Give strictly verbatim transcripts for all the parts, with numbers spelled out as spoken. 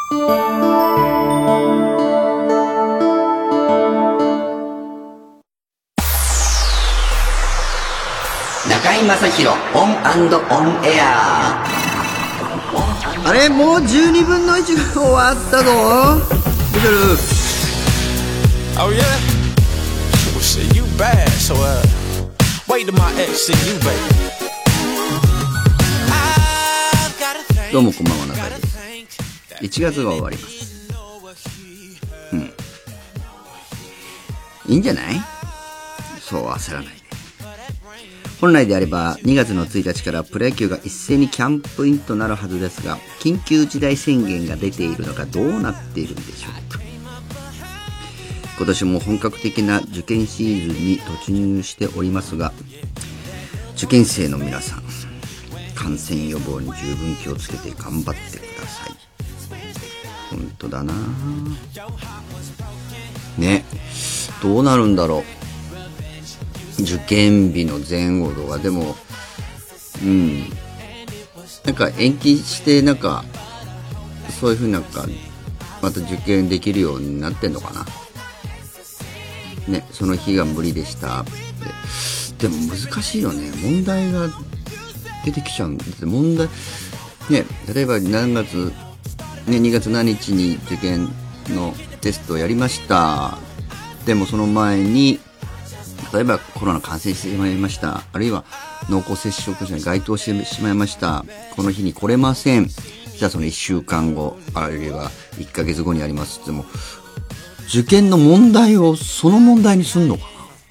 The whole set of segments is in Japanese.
中井正広オン&オンエア。 あれ、もうじゅうにぶんのいちが終わったぞ。出てる。 Oh yeah? Well shit, you bad, so uh wait till my ex see you, baby. どうもこんばんは、中井です。いちがつが終わります。うん、いいんじゃない？そう焦らないで。本来であればにがつのついたちからプロ野球が一斉にキャンプインとなるはずですが、緊急事態宣言が出ているのかどうなっているんでしょうか。今年も本格的な受験シーズンに突入しておりますが、受験生の皆さん、感染予防に十分気をつけて頑張ってください。本当だなね。どうなるんだろう、受験日の前後とか。でもうんなんか延期してなんかそういう風になんかまた受験できるようになってんのかなね。その日が無理でしたって。でも難しいよね。問題が出てきちゃうんだって。問題ね、例えば何月ね、にがつ何日に受験のテストをやりました。でもその前に例えばコロナ感染してしまいました、あるいは濃厚接触者に該当してしまいました、この日に来れません。じゃあそのいっしゅうかんごあるいはいっかげつごにありますっても、受験の問題をその問題にすんのかな。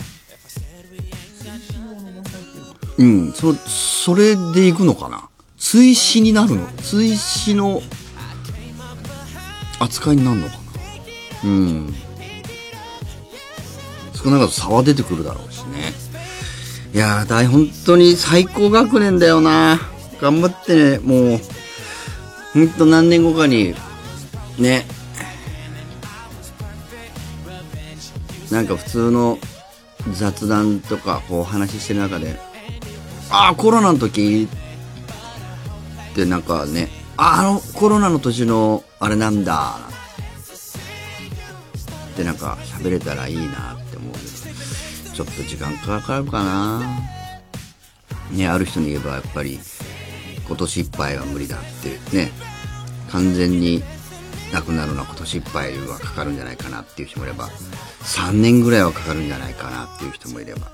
うんそそれでいくのかな。追試になるの、追試の扱いになるのかな。うん少なからず差は出てくるだろうしね。いやー、大本当に最高学年だよな。頑張ってね。もうほんと何年後かにね、なんか普通の雑談とかこう話してる中で、ああコロナの時ってなんかね、ああのコロナの年のあれなんだってなんか喋れたらいいなって思うけど、ちょっと時間かかるかなね。ある人に言えばやっぱり今年いっぱいは無理だってね、完全になくなるのは今年いっぱいはかかるんじゃないかなっていう人もいれば、さんねんぐらいはかかるんじゃないかなっていう人もいれば、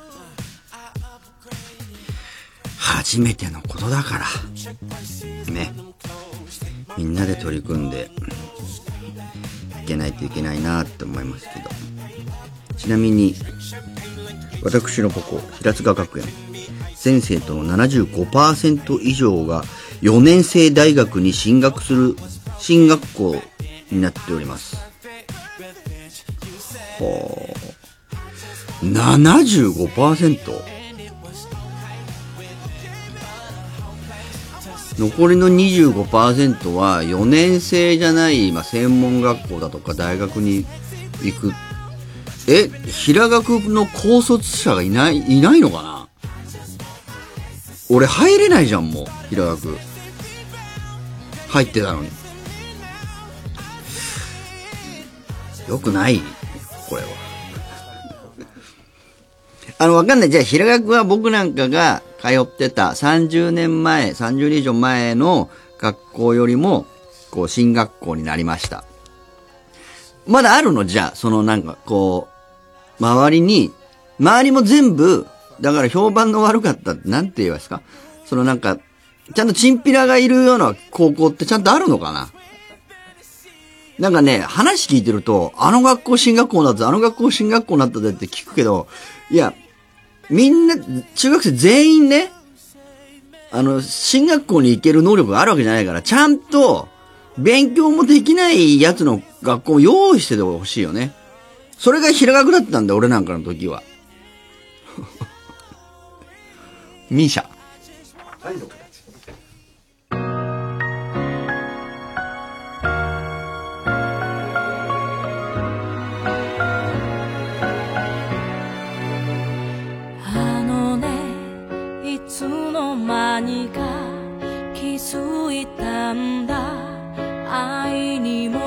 初めてのことだからね、みんなで取り組んでいけないといけないなって思いますけど。ちなみに私のここ平塚学園、全生徒の ななじゅうごパーセント 以上がよねん生大学に進学する進学校になっております。はあ ななじゅうごパーセント、 残りの にじゅうごパーセント はよねん生じゃない、まあ、専門学校だとか大学に行く。え、平学の高卒者がいないいないのかな。俺入れないじゃん、もう平学入ってたのに。よくないこれは。あのわかんない。じゃあ平学は僕なんかが通ってたさんじゅうねんまえ、さんじゅうねん以上前の学校よりもこう進学校になりました。まだあるの？じゃあそのなんかこう周りに周りも全部だから評判の悪かったってなんて言いますか、そのなんかちゃんとチンピラがいるような高校ってちゃんとあるのかな。なんかね、話聞いてるとあの学校進学校になったあの学校進学校になったでって聞くけど、いやみんな中学生全員ね、あの進学校に行ける能力があるわけじゃないから、ちゃんと勉強もできないやつの学校を用意しててほしいよね。それが平学だったんだ、俺なんかの時は。ミーシャ。愛の形。 あのね、いつの間にか気づいたんだ、愛にも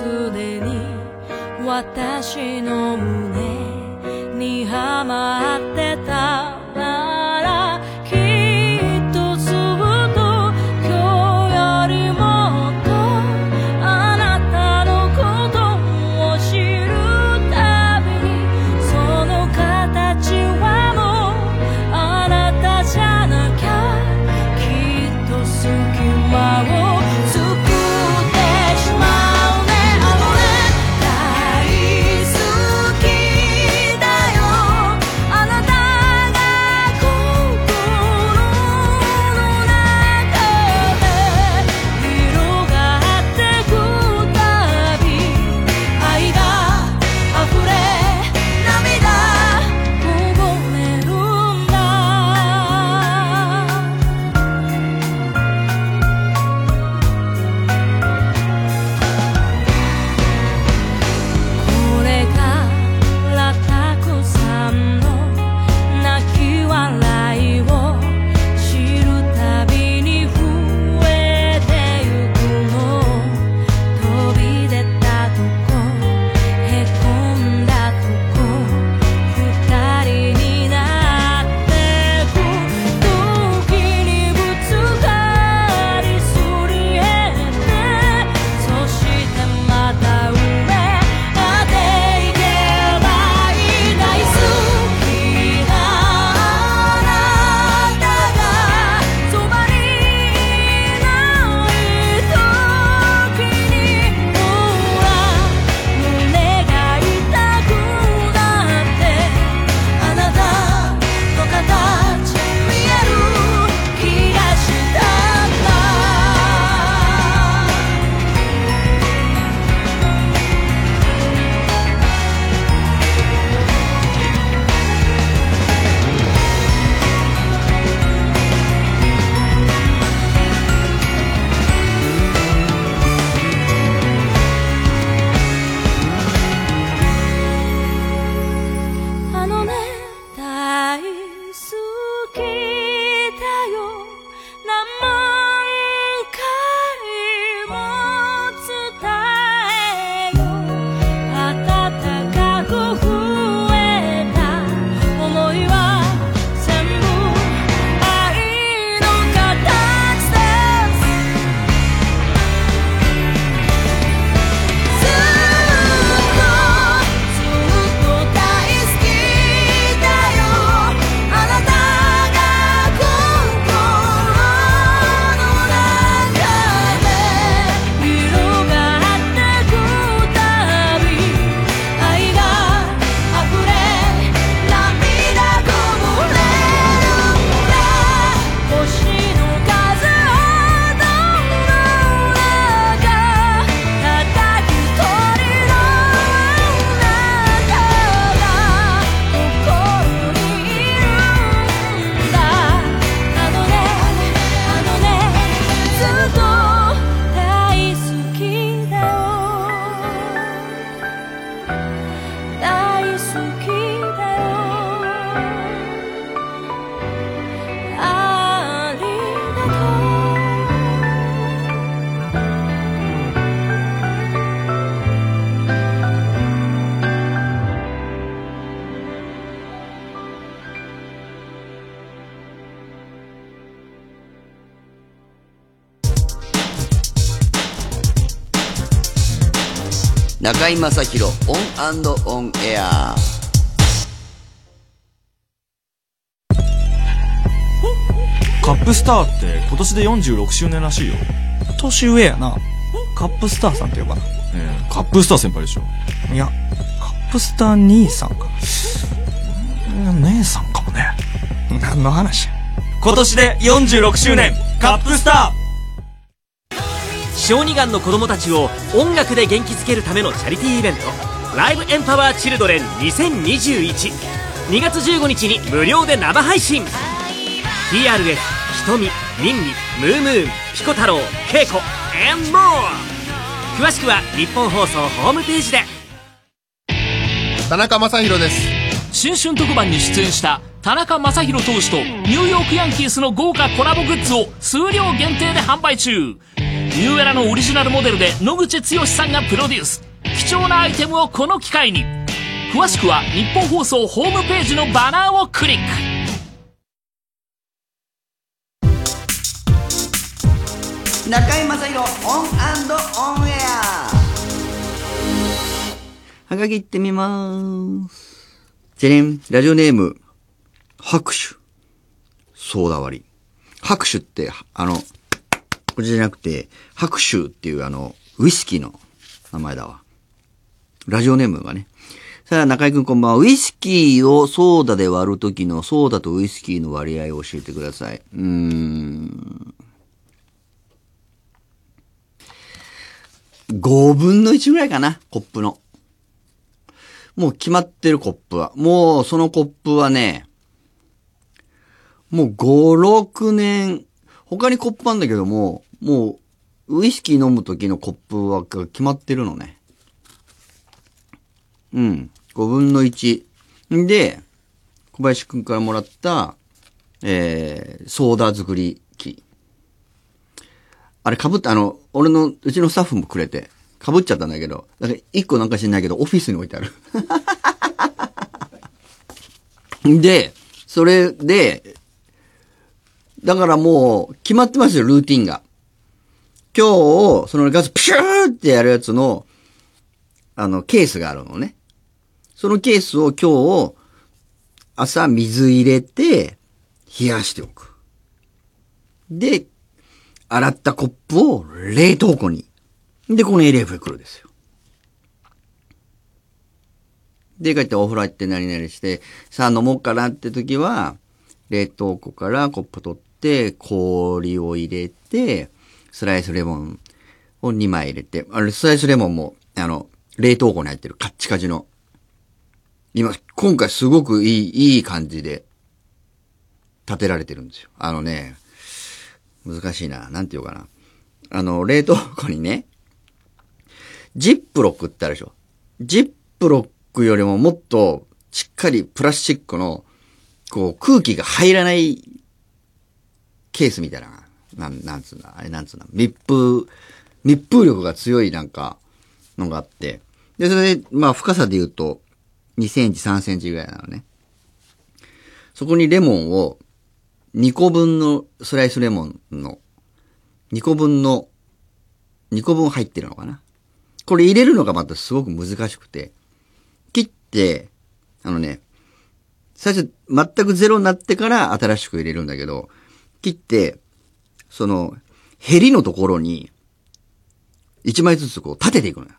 すでに私の胸にはまってたならきっとずっと今日よりもっとあなたのことを知るたびにその形はもうあなたじゃなきゃきっと隙間を作ってしまうねあのね大好きだよあなたが心の中で広がってくたび愛が溢れ涙こぼれるんだこれからたくさんの泣き笑いを知るたびに増えてゆくの飛び出たとこへこんだとこ二人になってく時にぶつかりすり減ってそしてまた埋め合っていけばいい大好きなあなたがそばにいない時にほら胸が痛くなってあなたの形見える気がしたんだあのね大好きだよ何万回も伝えよ暖かく増えた想いは全部愛の形ですずっとずっと大好きだよあなたが心の中で広がってくたび愛が溢れ涙こぼれるんだ星の数ほどの中たった一人のあなたが心にいるんだあのねあのねずっと大好きだよ大好きだよありがとう中居正広オン&オンエア。 カップスターって今年でよんじゅうろくしゅうねんらしいよ。 年上やな。カップスターさんって呼ばな。 ええ、カップスター先輩でしょ。 いや、カップスター兄さんか。姉さんかもね。何の話や。 今年でよんじゅうろくしゅうねんカップスター。 小児がんの子どもたちを音楽で元気づけるためのチャリティーイベントライブエンパワーチルドレンにせんにじゅういち にがつじゅうごにちに無料で生配信 ティーアールエフ、ひとみ、ミンミ、ムームーン、ピコ太郎、ケイコ and more 詳しくは日本放送ホームページで。 田中将大です。 新春特番に出演した田中将大投手とニューヨークヤンキースの豪華コラボグッズを数量限定で販売中。ニューエラのオリジナルモデルで野口剛さんがプロデュース。 貴重なアイテムをこの機会に。詳しくは日本放送ホームページのバナーをクリック。 中井正広オン&オンエア。 はがき行ってみまーす。じゃねん、ラジオネーム、拍手。ソーダ割り。拍手って、あの、これじゃなくて、拍手っていうあの、ウイスキーの名前だわ。ラジオネームがね。さあ、中井くんこんばんは。ウイスキーをソーダで割るときのソーダとウイスキーの割合を教えてください。うーん。ごぶんのいちぐらいかな、コップの。もう決まってるコップは。もうそのコップはね、もうご、ろくねん、他にコップあるんだけども、もうウイスキー飲む時のコップは決まってるのね。うん。ごぶんのいち。で、小林くんからもらった、えー、ソーダ作り機。あれ被った、あの、俺の、うちのスタッフもくれて、被っちゃったんだけど、だから一個なんか知んないけど、オフィスに置いてある。で、それで、だからもう、決まってますよ、ルーティンが。今日、そのガスプシューってやるやつの、あの、ケースがあるのね。そのケースを今日、朝水入れて、冷やしておく。で、洗ったコップを冷凍庫に。で、このエレフェクルですよ。で、帰ってお風呂入って何々して、さあ飲もうかなって時は、冷凍庫からコップ取って、氷を入れて、スライスレモンをにまい入れて、あれ、スライスレモンも、あの、冷凍庫に入ってるカッチカチの。今、今回すごくいい、いい感じで、立てられてるんですよ。あのね、難しいな。なんて言うかな。あの、冷凍庫にね、ジップロックってあるでしょ。ジップロックよりももっとしっかりプラスチックの、こう、空気が入らないケースみたいな。なん、なんつうんだ。あれなんつうんだ。密封、密封力が強いなんか、のがあって。で、それで、まあ深さで言うと、にセンチ、さんセンチぐらいなのね。そこにレモンを、にこぶんのスライスレモンの、にこぶんの、にこぶん入ってるのかな。これ入れるのがまたすごく難しくて、切って、あのね、最初全くゼロになってから新しく入れるんだけど、切って、その、ヘリのところに、いちまいずつこう立てていくのよ。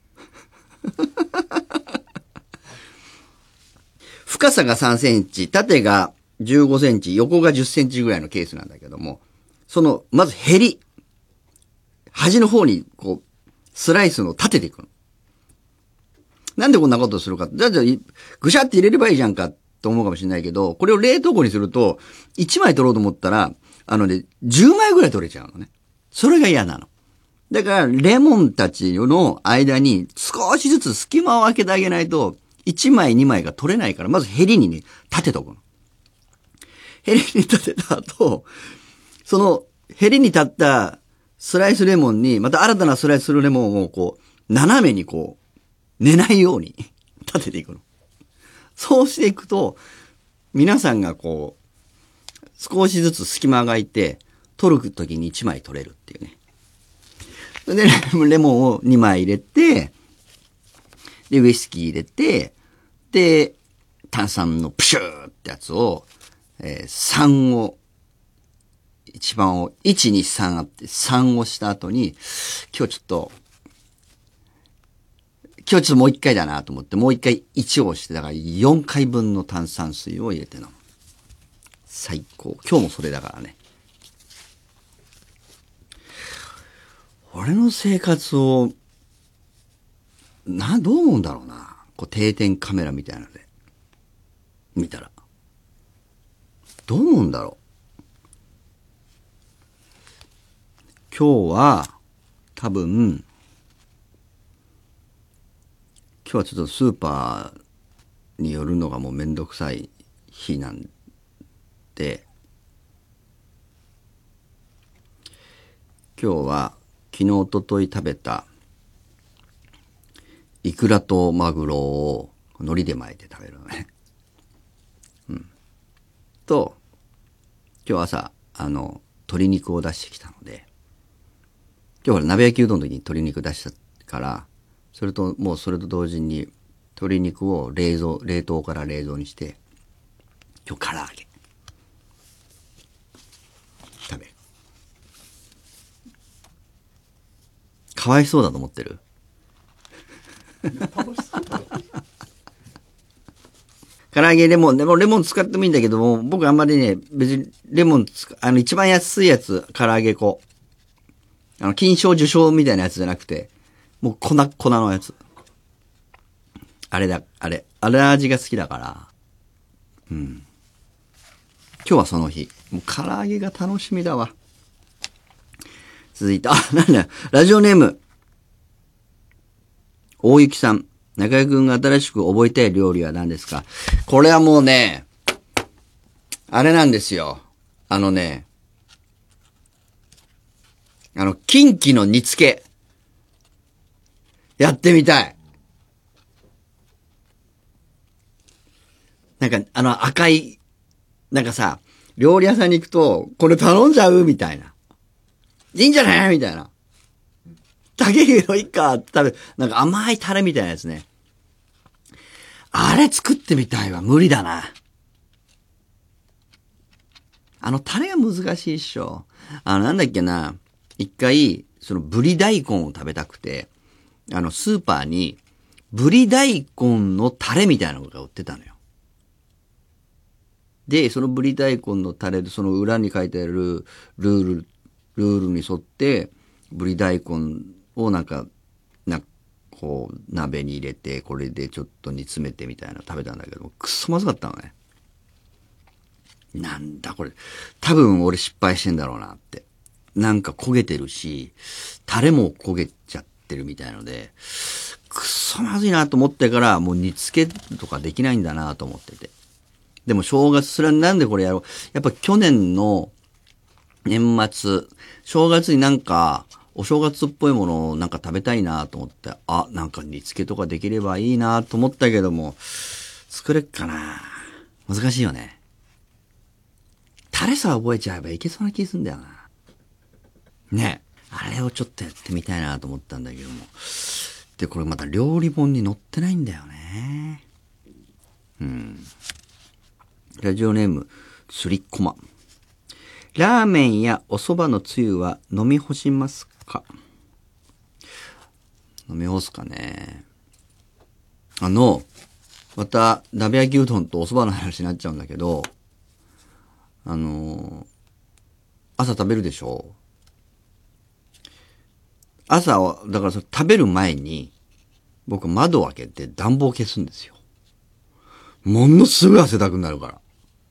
深さがさんセンチ、縦がじゅうごセンチ、横がじゅっセンチぐらいのケースなんだけども、その、まずヘリ、端の方にこう、スライスの立てていくの。なんでこんなことをするか。じゃあ、じゃあ、ぐしゃって入れればいいじゃんか、と思うかもしれないけど、これを冷凍庫にすると、いちまい取ろうと思ったら、あのね、じゅうまいぐらい取れちゃうのね。それが嫌なの。だから、レモンたちの間に少しずつ隙間を空けてあげないと、いちまいにまいが取れないから、まずヘリにね、立てとくの。ヘリに立てた後、その、ヘリに立ったスライスレモンに、また新たなスライスレモンをこう、斜めにこう、寝ないように立てていくの。そうしていくと、皆さんがこう、少しずつ隙間が空いて、取るときにいちまい取れるっていうね。で、レモンをにまい入れて、で、ウイスキー入れて、で、炭酸のプシューってやつを、えー、さんを、一番を、いち、に、さんあって、さんをした後に、今日ちょっと、今日ちょっともう一回だなと思って、もう一回いちを押して、だからよんかいぶんの炭酸水を入れて飲む。最高。今日もそれだからね。俺の生活を、な、どう思うんだろうな。こう定点カメラみたいなので。見たら。どう思うんだろう。今日は、多分、今日はちょっとスーパーに寄るのがもうめんどくさい日なんで、今日は昨日おととい食べた、 イクラとマグロを海苔で巻いて食べるのね。うん。と、今日朝、あの、鶏肉を出してきたので、今日は鍋焼きうどんの時に鶏肉出したから、それと、もうそれと同時に鶏肉を冷蔵、冷凍から冷蔵にして、今日唐揚げ。食べる。かわいそうだと思ってる？唐揚げレモン、でもレモン使ってもいいんだけども、僕あんまりね、別にレモンつか、あの一番安いやつ、唐揚げ粉。あの、金賞受賞みたいなやつじゃなくて、もう粉、粉のやつ。あれだ、あれ、あれ味が好きだから。うん。今日はその日。もう唐揚げが楽しみだわ。続いて、あ、なんだ、ラジオネーム。大雪さん。中居くんが新しく覚えたい料理は何ですか？これはもうね、あれなんですよ。あのね、あの、キンキの煮付け。やってみたい。なんか、あの赤い、なんかさ、料理屋さんに行くと、これ頼んじゃうみたいな。いいんじゃないみたいな。だけどいいかって食べ、なんか甘いタレみたいなやつね。あれ作ってみたいわ。無理だな。あのタレが難しいっしょ。あの、なんだっけな。一回、そのブリ大根を食べたくて、あの、スーパーに、ブリ大根のタレみたいなのが売ってたのよ。で、そのブリ大根のタレで、その裏に書いてあるルール、ルールに沿って、ブリ大根をなんか、な、こう、鍋に入れて、これでちょっと煮詰めてみたいなの食べたんだけど、くっそまずかったのね。なんだこれ。多分俺失敗してんだろうなって。なんか焦げてるし、タレも焦げちゃってるみたいので、くっそまずいなと思ってから、もう煮付けとかできないんだなと思ってて。でも正月、それはなんでこれやろう。やっぱ去年の年末、正月になんか、お正月っぽいものをなんか食べたいなと思って、あ、なんか煮付けとかできればいいなと思ったけども、作れっかな。難しいよね。タレさ覚えちゃえばいけそうな気すんだよな。ねえ。あれをちょっとやってみたいなと思ったんだけども。で、これまた料理本に載ってないんだよね。うん。ラジオネーム、すりっこま。ラーメンやお蕎麦のつゆは飲み干しますか？飲み干すかね。あの、また鍋焼きうどんとお蕎麦の話になっちゃうんだけど、あの、朝食べるでしょ？朝は、だからそれ食べる前に、僕窓を開けて暖房を消すんですよ。ものすごい汗だくになるから。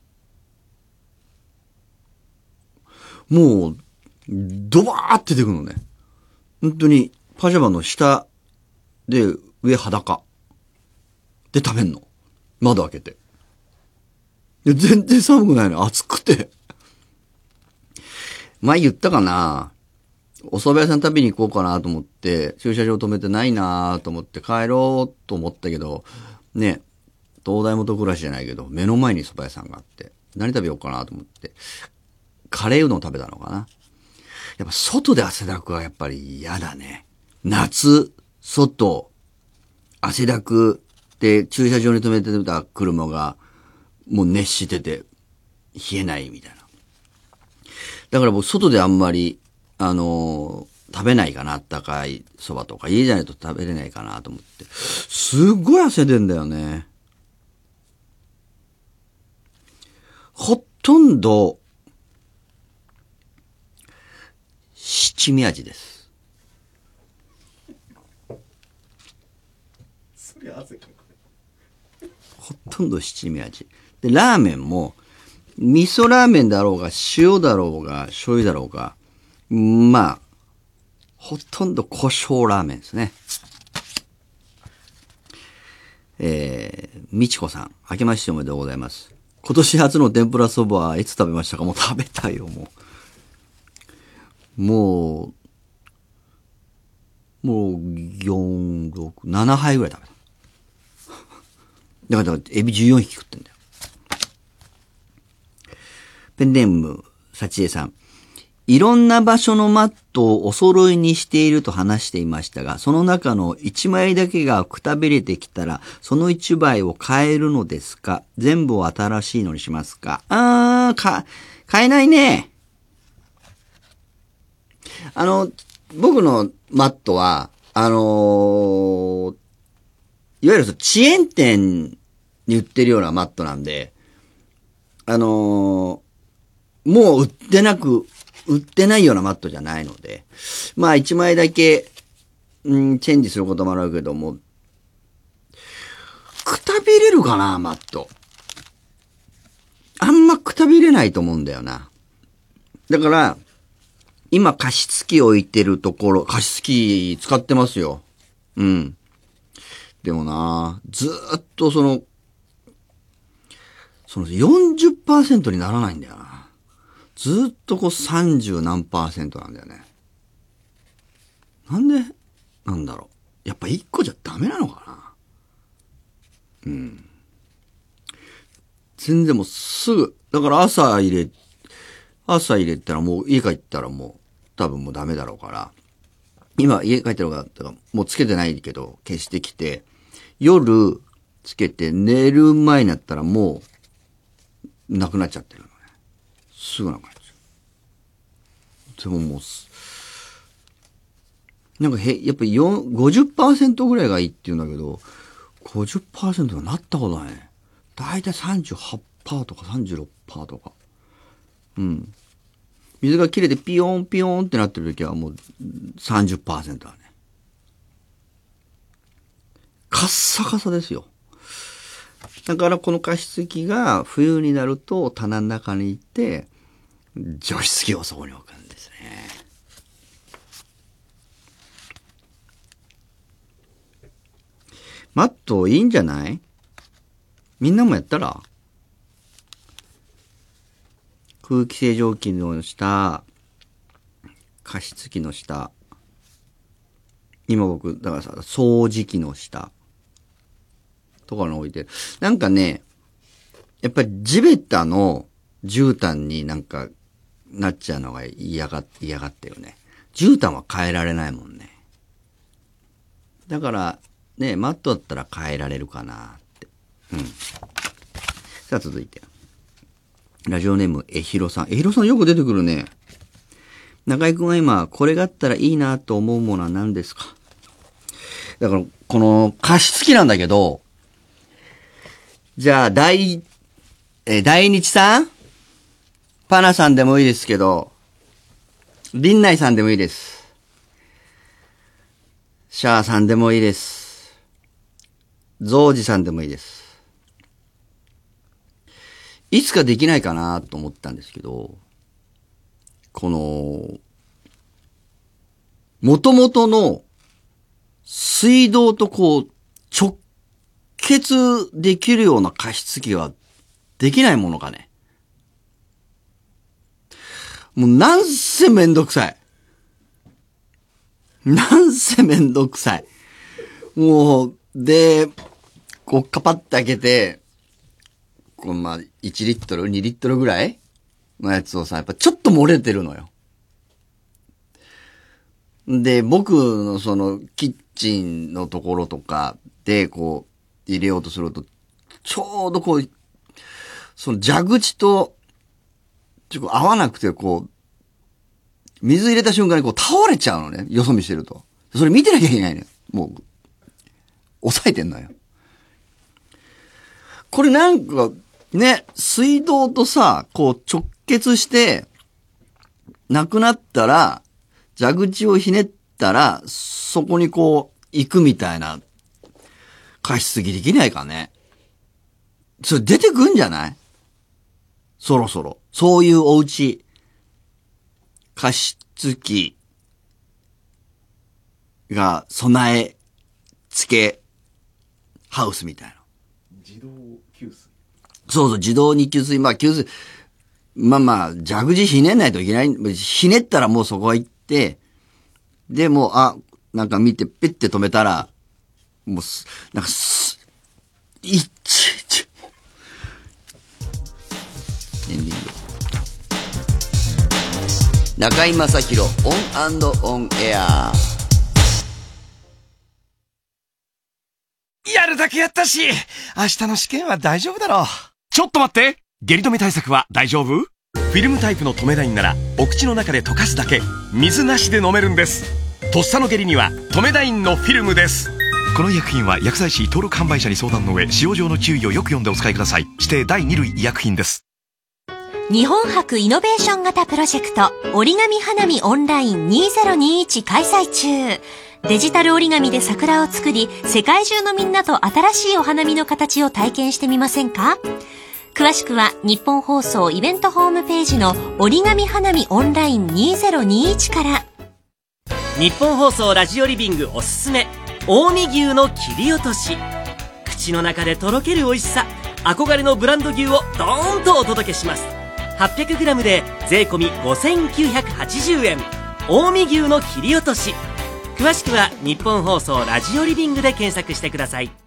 もう、ドバーって出てくるのね。本当に、パジャマの下で、上裸。で食べんの。窓開けて。で全然寒くないの。暑くて。前言ったかな？お蕎麦屋さん食べに行こうかなと思って、駐車場止めてないなと思って帰ろうと思ったけど、ね、東大元暮らしじゃないけど、目の前に蕎麦屋さんがあって、何食べようかなと思って、カレーうどん食べたのかな。やっぱ外で汗だくはやっぱり嫌だね。夏、外、汗だくで駐車場に止めてた車がもう熱してて冷えないみたいな。だから僕外であんまりあのー、食べないかな、あったかい蕎麦とか家じゃないと食べれないかなと思って、すっごい汗出んだよね。ほとんど七味味です。 そりゃ汗かく。 ほとんど七味味で、ラーメンも味噌ラーメンだろうが塩だろうが醤油だろうが、まあほとんど胡椒ラーメンですね。えー、みちこさん、明けましておめでとうございます。今年初の天ぷらそばはいつ食べましたか？もう食べたよ、もう。もう、 もう、よん、ろく、ななはいぐらい食べた。だから、エビじゅうよんひき食ってんだよ。ペンネーム、さちえさん。いろんな場所のマットをお揃いにしていると話していましたが、その中のいちまいだけがくたびれてきたら、そのいちまいを変えるのですか？全部を新しいのにしますか？あー、か、変えないね。あの、僕のマットは、あのー、いわゆるチェーン店に売ってるようなマットなんで、あのー、もう売ってなく、売ってないようなマットじゃないので、まあ一枚だけ、うん、チェンジすることもあるけども、くたびれるかな、マット。あんまくたびれないと思うんだよな。だから、今加湿器置いてるところ、加湿器使ってますよ。うん。でもな、ずーっとその、その よんじゅっパーセント にならないんだよな。ずーっとこうさんじゅうなんパーセントなんだよね。なんでなんだろう。やっぱいっこじゃダメなのかな。うん。全然もうすぐ、だから朝入れ、朝入れたらもう家帰ったらもう多分もうダメだろうから、今家帰ってるから、もうつけてないけど消してきて、夜つけて寝る前になったらもうなくなっちゃってるのね。すぐなくなっちゃう。でももう、なんかへ、やっぱり ごじゅっパーセント ぐらいがいいって言うんだけど、ごじゅっパーセント がなったことないね。だいたい さんじゅうはちパーセント とか さんじゅうろくパーセント とか。うん。水が切れてピヨンピヨンってなってる時はもう さんじゅっパーセント だね。カッサカサですよ。だからこの加湿器が冬になると棚の中に行って除湿器をそこに置くんですね。マットいいんじゃない？みんなもやったら？空気清浄機の下、加湿器の下、今僕、だからさ、掃除機の下、とかに置いてる。なんかね、やっぱり地べたの絨毯になんかなっちゃうのが嫌が、嫌がってよね。絨毯は変えられないもんね。だから、ね、マットだったら変えられるかなって。うん。さあ続いて。ラジオネーム、えひろさん。えひろさんよく出てくるね。中井くんは今、これがあったらいいなと思うものは何ですか？だから、この加湿器なんだけど、じゃあ、大、え、大日さん？パナさんでもいいですけど、林内さんでもいいです。シャーさんでもいいです。ゾウジさんでもいいです。いつかできないかなと思ったんですけど、この、元々の水道とこう、直結できるような加湿器はできないものかね。もうなんせめんどくさい。なんせめんどくさい。もう、で、こうカパッて開けて、こうまあ、いちリットル、にリットルぐらいのやつをさ、やっぱちょっと漏れてるのよ。で、僕のその、キッチンのところとかで、こう、入れようとすると、ちょうどこう、その蛇口と、ちょっと合わなくて、こう、水入れた瞬間にこう倒れちゃうのね。よそ見してると。それ見てなきゃいけないのよ。もう、押さえてんのよ。これなんか、ね、水道とさ、こう直結して、なくなったら、蛇口をひねったら、そこにこう、行くみたいな、加湿器できないかね。それ出てくんじゃない？そろそろ。そういうお家、加湿器が備え付けハウスみたいな。 自動給水。 そうそう、自動に給水。まあ、給水。まあまあ、蛇口ひねんないといけない。ひねったらもうそこは行って、で、もう、あ、 なんか見て、ピッて止めたら、もうす、なんかす、いっちいち。エンディング。中居正広オン&オンエア。 やるだけやったし、明日の試験は大丈夫だろう。ちょっと待って、下痢止め対策は大丈夫？フィルムタイプの止めダインならお口の中で溶かすだけ、水なしで飲めるんです。とっさの下痢には止めダインのフィルムです。この医薬品は薬剤師登録販売者に相談の上、使用上の注意をよく読んでお使いください。指定だいに類医薬品です。 日本博イノベーション型プロジェクト折り紙花見オンラインにせんにじゅういち開催中。デジタル折り紙で桜を作り、世界中のみんなと新しいお花見の形を体験してみませんか？詳しくは日本放送イベントホームページの折り紙花見オンラインにせんにじゅういちから。 日本放送ラジオリビングおすすめ、近江牛の切り落とし。口の中でとろける美味しさ、憧れのブランド牛をドーンとお届けします。はっぴゃくグラム で税込みごせんきゅうひゃくはちじゅうえん。近江牛の切り落とし。詳しくは日本放送ラジオリビングで検索してください。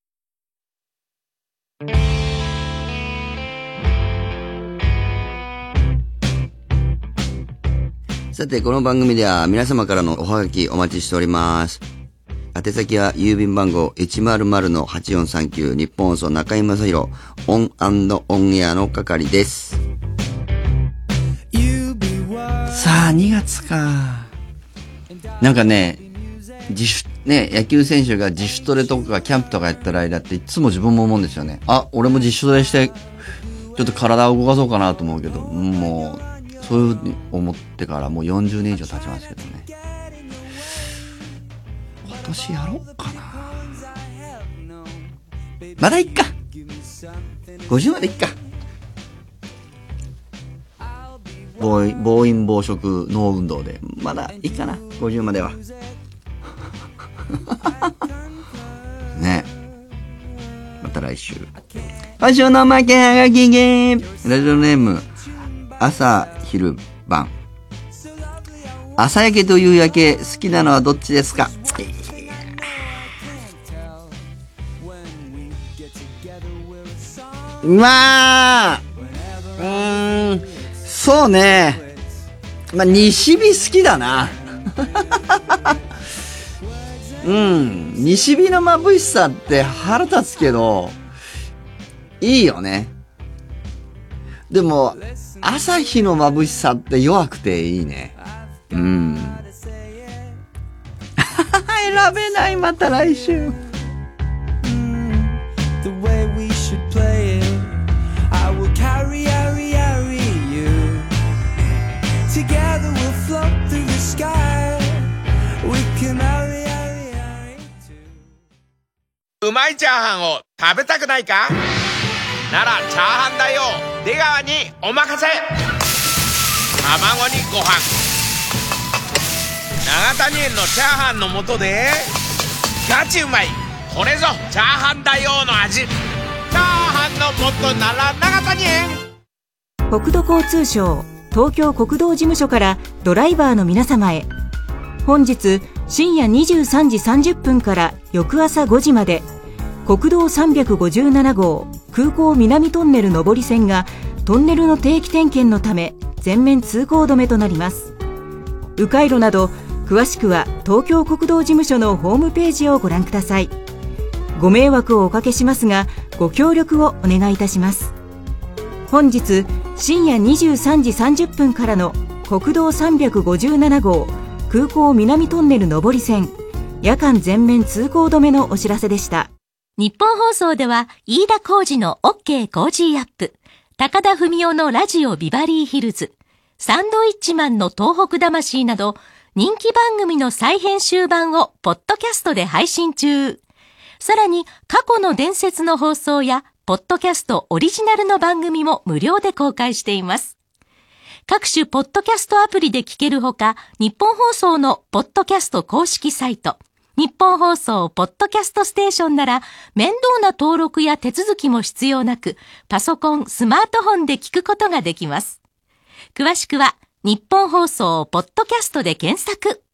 さて、この番組では皆様からのおはがきお待ちしております。宛先は郵便番号 いちまるまるのはちよんさんきゅう 日本放送中居正広オン&オンエアの係です。さあ、にがつか。なんかね、自主、ね、野球選手が自主トレとかキャンプとかやってる間っていつも自分も思うんですよね。あ、俺も自主トレして、ちょっと体を動かそうかなと思うけど、もう、そういうふうに思ってからもうよんじゅうねん以上経ちますけどね。今年やろうかな。まだいっか。ごじゅうまでいっか。暴飲、暴飲暴食脳運動で。まだいいかな。ごじゅうまでは。ねえ。また来週。今週の負けはがきゲーム。ラジオネーム、朝、昼、晩。朝焼けと夕焼け、好きなのはどっちですか？まあ、うーん、そうね。まあ、西日好きだな。うん、西日の眩しさって腹立つけど、いいよね。でも、朝日の眩しさって弱くていいね。うん。選べない、また来週。 うまいチャーハンを食べたくないか？ならチャーハンだよ。出川にお任せ。卵にご飯、長谷園のチャーハンの素でガチうまい。これぞチャーハンだよの味。チャーハンの素なら長谷園。 国土交通省東京国道事務所からドライバーの皆様へ、本日深夜にじゅうさんじさんじゅっぷんから翌朝ごじまで、国道さんびゃくごじゅうななごう空港南トンネル上り線がトンネルの定期点検のため全面通行止めとなります。迂回路など詳しくは東京国道事務所のホームページをご覧ください。ご迷惑をおかけしますがご協力をお願いいたします。本日深夜にじゅうさんじさんじゅっぷんからの国道さんびゃくごじゅうななごう空港南トンネル上り線夜間全面通行止めのお知らせでした。 日本放送では飯田浩司の OK コージーアップ、高田文夫のラジオビバリーヒルズ、サンドイッチマンの東北魂など人気番組の再編集版をポッドキャストで配信中。さらに過去の伝説の放送やポッドキャストオリジナルの番組も無料で公開しています。各種ポッドキャストアプリで聞けるほか、日本放送のポッドキャスト公式サイト、日本放送ポッドキャストステーションなら面倒な登録や手続きも必要なく、パソコン、スマートフォンで聞くことができます。詳しくは日本放送ポッドキャストで検索。